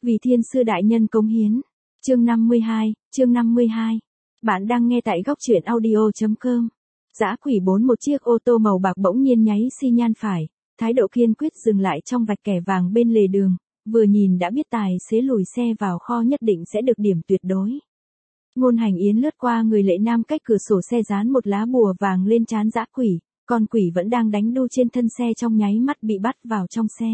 Vì thiên sư đại nhân cống hiến. Chương 52. Bạn đang nghe tại góc truyện audio.com. Dã quỷ 4. Một chiếc ô tô màu bạc bỗng nhiên nháy xi nhan phải, thái độ kiên quyết dừng lại trong vạch kẻ vàng bên lề đường, vừa nhìn đã biết tài xế lùi xe vào kho nhất định sẽ được điểm tuyệt đối. Ngôn Hành Yến lướt qua người Lệ Nam cách cửa sổ xe dán một lá bùa vàng lên trán dã quỷ, con quỷ vẫn đang đánh đu trên thân xe trong nháy mắt bị bắt vào trong xe.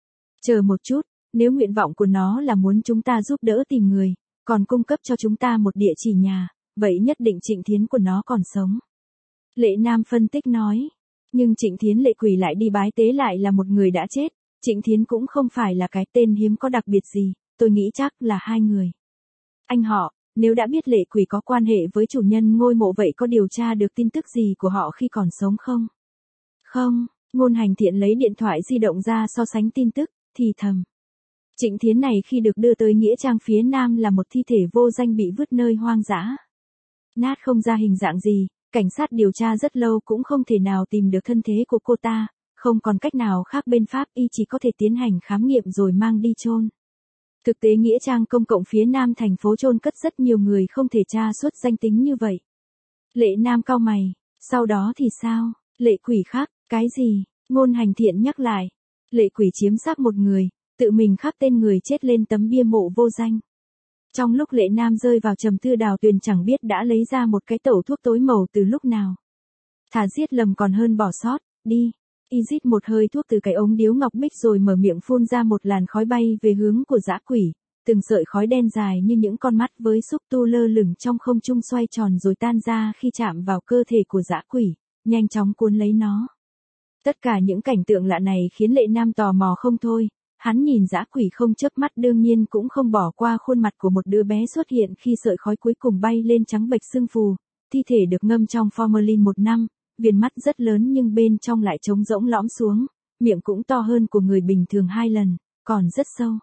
Chờ một chút, nếu nguyện vọng của nó là muốn chúng ta giúp đỡ tìm người, còn cung cấp cho chúng ta một địa chỉ nhà, vậy nhất định Trịnh Thiến của nó còn sống. Lệ Nam phân tích nói, nhưng Trịnh Thiến lệ quỷ lại đi bái tế lại là một người đã chết, Trịnh Thiến cũng không phải là cái tên hiếm có đặc biệt gì, tôi nghĩ chắc là hai người. Anh họ, nếu đã biết lệ quỷ có quan hệ với chủ nhân ngôi mộ vậy có điều tra được tin tức gì của họ khi còn sống không? Không, Ngôn Hành Thiện lấy điện thoại di động ra so sánh tin tức, thì thầm. Trịnh Thiến này khi được đưa tới nghĩa trang phía nam là một thi thể vô danh bị vứt nơi hoang dã. Nát không ra hình dạng gì, cảnh sát điều tra rất lâu cũng không thể nào tìm được thân thế của cô ta, không còn cách nào khác bên pháp y chỉ có thể tiến hành khám nghiệm rồi mang đi chôn. Thực tế nghĩa trang công cộng phía nam thành phố chôn cất rất nhiều người không thể tra xuất danh tính như vậy. Lệ Nam cau mày, sau đó thì sao? Lệ quỷ khác, cái gì? Ngôn Hành Thiện nhắc lại. Lệ quỷ chiếm xác một người, tự mình khắc tên người chết lên tấm bia mộ vô danh. Trong lúc Lệ Nam rơi vào trầm tư, Đào Tuyền chẳng biết đã lấy ra một cái tẩu thuốc tối màu từ lúc nào. Thà giết lầm còn hơn bỏ sót, đi. Y rít một hơi thuốc từ cái ống điếu ngọc bích rồi mở miệng phun ra một làn khói bay về hướng của dã quỷ, từng sợi khói đen dài như những con mắt với xúc tu lơ lửng trong không trung xoay tròn rồi tan ra khi chạm vào cơ thể của dã quỷ, nhanh chóng cuốn lấy nó. Tất cả những cảnh tượng lạ này khiến Lệ Nam tò mò không thôi, hắn nhìn dã quỷ không chớp mắt, đương nhiên cũng không bỏ qua khuôn mặt của một đứa bé xuất hiện khi sợi khói cuối cùng bay lên trắng bệch sưng phù, thi thể được ngâm trong formalin 1 năm. Viền mắt rất lớn nhưng bên trong lại trống rỗng lõm xuống, miệng cũng to hơn của người bình thường 2 lần, còn rất sâu.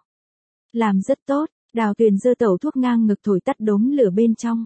Làm rất tốt, Đào Tuyền giơ tẩu thuốc ngang ngực thổi tắt đốm lửa bên trong.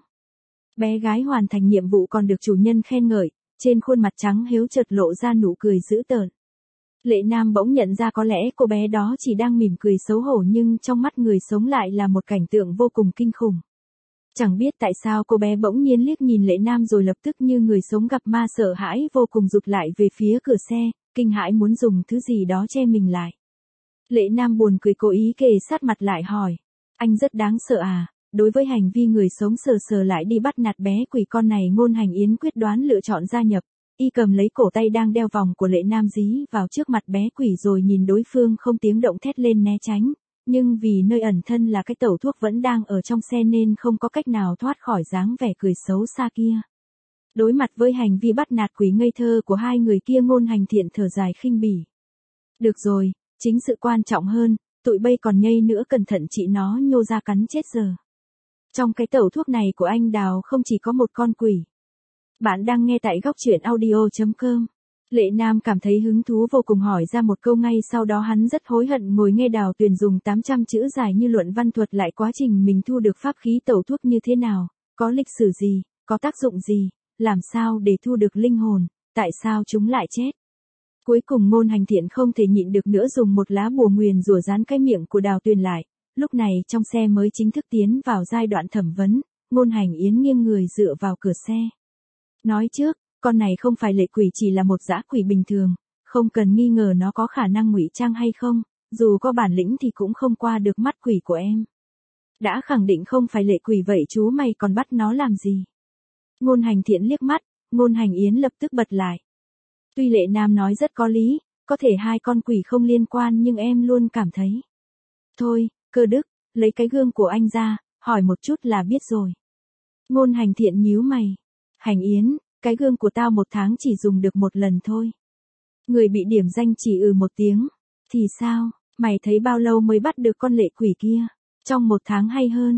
Bé gái hoàn thành nhiệm vụ còn được chủ nhân khen ngợi, trên khuôn mặt trắng héo chợt lộ ra nụ cười dữ tợn. Lệ Nam bỗng nhận ra có lẽ cô bé đó chỉ đang mỉm cười xấu hổ nhưng trong mắt người sống lại là một cảnh tượng vô cùng kinh khủng. Chẳng biết tại sao cô bé bỗng nhiên liếc nhìn Lệ Nam rồi lập tức như người sống gặp ma sợ hãi vô cùng rụt lại về phía cửa xe, kinh hãi muốn dùng thứ gì đó che mình lại. Lệ Nam buồn cười cố ý kề sát mặt lại hỏi, anh rất đáng sợ à? Đối với hành vi người sống sờ sờ lại đi bắt nạt bé quỷ con này, Ngôn Hành Yến quyết đoán lựa chọn gia nhập. Y cầm lấy cổ tay đang đeo vòng của Lệ Nam dí vào trước mặt bé quỷ rồi nhìn đối phương không tiếng động thét lên né tránh. Nhưng vì nơi ẩn thân là cái tẩu thuốc vẫn đang ở trong xe nên không có cách nào thoát khỏi dáng vẻ cười xấu xa kia. Đối mặt với hành vi bắt nạt quỷ ngây thơ của hai người kia, Ngôn Hành Thiện thở dài khinh bỉ. Được rồi, chính sự quan trọng hơn, tụi bay còn nhây nữa, cẩn thận chị nó nhô ra cắn chết giờ. Trong cái tẩu thuốc này của anh Đào không chỉ có một con quỷ. Bạn đang nghe tại góc truyện audio.com. Lệ Nam cảm thấy hứng thú vô cùng hỏi ra một câu, ngay sau đó hắn rất hối hận ngồi nghe Đào Tuyền dùng 800 chữ dài như luận văn thuật lại quá trình mình thu được pháp khí tẩu thuốc như thế nào, có lịch sử gì, có tác dụng gì, làm sao để thu được linh hồn, tại sao chúng lại chết. Cuối cùng Ngôn Hành Thiện không thể nhịn được nữa dùng một lá bùa nguyền rủa dán cái miệng của Đào Tuyền lại. Lúc này trong xe mới chính thức tiến vào giai đoạn thẩm vấn, Ngôn Hành Yến nghiêng người dựa vào cửa xe. Nói trước, con này không phải lệ quỷ, chỉ là một dã quỷ bình thường, không cần nghi ngờ nó có khả năng ngụy trang hay không, dù có bản lĩnh thì cũng không qua được mắt quỷ của em. Đã khẳng định không phải lệ quỷ vậy chú mày còn bắt nó làm gì? Ngôn Hành Thiện liếc mắt, Ngôn Hành Yến lập tức bật lại. Tuy Lệ Nam nói rất có lý, có thể hai con quỷ không liên quan nhưng em luôn cảm thấy. Thôi, Cơ Đức, lấy cái gương của anh ra, hỏi một chút là biết rồi. Ngôn Hành Thiện nhíu mày. Hành Yến, cái gương của tao 1 tháng chỉ dùng được 1 lần thôi. Người bị điểm danh chỉ một tiếng. Thì sao, mày thấy bao lâu mới bắt được con lệ quỷ kia? Trong 1 tháng hay hơn?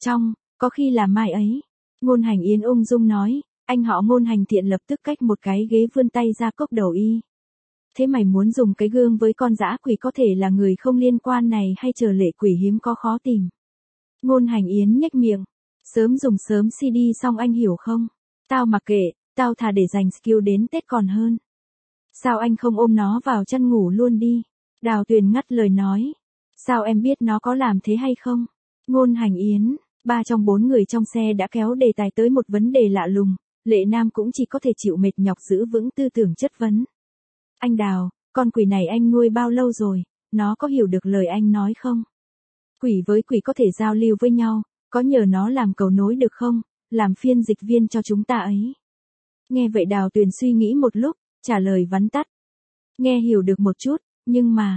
Có khi là mai ấy. Ngôn Hành Yến ung dung nói, anh họ Ngôn Hành Thiện lập tức cách một cái ghế vươn tay ra cốc đầu y. Thế mày muốn dùng cái gương với con dã quỷ có thể là người không liên quan này hay chờ lệ quỷ hiếm có khó tìm? Ngôn Hành Yến nhếch miệng. Sớm dùng sớm CD xong anh hiểu không? Tao mặc kệ, tao thà để dành skill đến Tết còn hơn. Sao anh không ôm nó vào chăn ngủ luôn đi? Đào Tuyền ngắt lời nói. Sao em biết nó có làm thế hay không? Ngôn Hành Yến, 3 trong 4 người trong xe đã kéo đề tài tới một vấn đề lạ lùng, Lệ Nam cũng chỉ có thể chịu mệt nhọc giữ vững tư tưởng chất vấn. Anh Đào, con quỷ này anh nuôi bao lâu rồi, nó có hiểu được lời anh nói không? Quỷ với quỷ có thể giao lưu với nhau, có nhờ nó làm cầu nối được không, làm phiên dịch viên cho chúng ta ấy. Nghe vậy Đào Tuyền suy nghĩ một lúc, trả lời vắn tắt. Nghe hiểu được một chút, nhưng mà,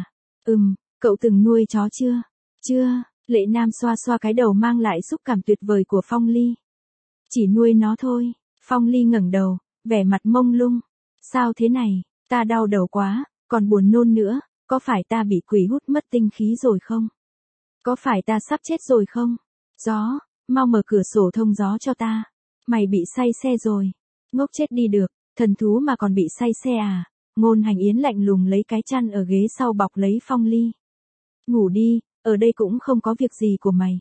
cậu từng nuôi chó chưa? Chưa, Lệ Nam xoa xoa cái đầu mang lại xúc cảm tuyệt vời của Phong Ly. Chỉ nuôi nó thôi, Phong Ly ngẩng đầu, vẻ mặt mông lung. Sao thế này, ta đau đầu quá, còn buồn nôn nữa, có phải ta bị quỷ hút mất tinh khí rồi không? Có phải ta sắp chết rồi không? Gió, mau mở cửa sổ thông gió cho ta. Mày bị say xe rồi. Ngốc chết đi được, thần thú mà còn bị say xe à? Ngôn Hành Yến lạnh lùng lấy cái chăn ở ghế sau bọc lấy Phong Ly. Ngủ đi, ở đây cũng không có việc gì của mày.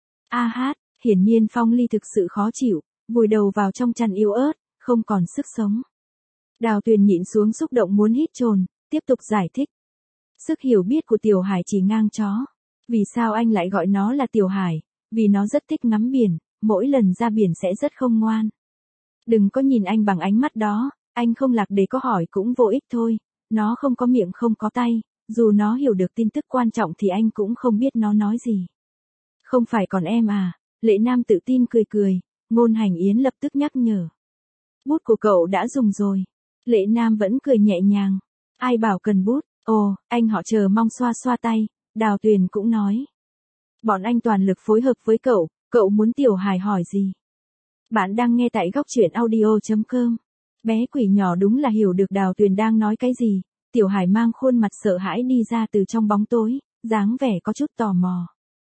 A hát, hiển nhiên Phong Ly thực sự khó chịu, vùi đầu vào trong chăn yếu ớt, không còn sức sống. Đào Tuyền nhịn xuống xúc động muốn hít chồn, tiếp tục giải thích. Sức hiểu biết của Tiểu Hải chỉ ngang chó. Vì sao anh lại gọi nó là Tiểu Hải? Vì nó rất thích ngắm biển, mỗi lần ra biển sẽ rất không ngoan. Đừng có nhìn anh bằng ánh mắt đó, anh không lạc đề có hỏi cũng vô ích thôi, nó không có miệng không có tay, dù nó hiểu được tin tức quan trọng thì anh cũng không biết nó nói gì. Không phải còn em à? Lệ Nam tự tin cười cười, Ngôn Hành Yến lập tức nhắc nhở. Bút của cậu đã dùng rồi. Lệ Nam vẫn cười nhẹ nhàng. Ai bảo cần bút? Ồ, anh họ chờ mong xoa xoa tay, Đào Tuyền cũng nói. Bọn anh toàn lực phối hợp với cậu muốn Tiểu Hải hỏi gì? Bạn đang nghe tại góc truyện audio.com. Bé quỷ nhỏ đúng là hiểu được Đào Tuyền đang nói cái gì. Tiểu Hải mang khuôn mặt sợ hãi đi ra từ trong bóng tối, dáng vẻ có chút tò mò.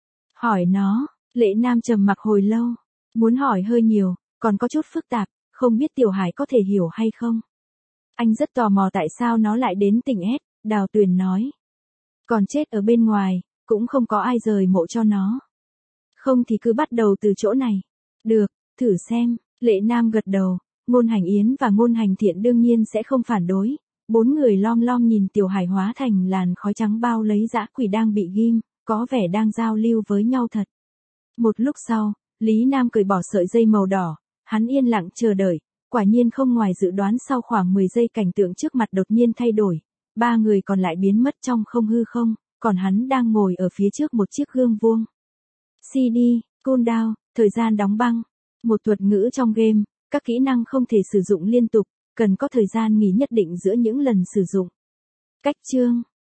Hỏi nó, Lệ Nam trầm mặc hồi lâu, muốn hỏi hơi nhiều, còn có chút phức tạp, không biết Tiểu Hải có thể hiểu hay không. Anh rất tò mò tại sao nó lại đến tỉnh S, Đào Tuyền nói. Còn chết ở bên ngoài, cũng không có ai rời mộ cho nó. Không thì cứ bắt đầu từ chỗ này. Được, thử xem, Lệ Nam gật đầu, Ngôn Hành Yến và Ngôn Hành Thiện đương nhiên sẽ không phản đối. 4 người lom lom nhìn Tiểu Hải hóa thành làn khói trắng bao lấy dã quỷ đang bị ghim, có vẻ đang giao lưu với nhau thật. Một lúc sau, Lý Nam cởi bỏ sợi dây màu đỏ, hắn yên lặng chờ đợi, quả nhiên không ngoài dự đoán sau khoảng 10 giây cảnh tượng trước mặt đột nhiên thay đổi. 3 người còn lại biến mất trong không hư không, còn hắn đang ngồi ở phía trước một chiếc gương vuông. CD, cooldown, thời gian đóng băng. Một thuật ngữ trong game, các kỹ năng không thể sử dụng liên tục, cần có thời gian nghỉ nhất định giữa những lần sử dụng. Cách chương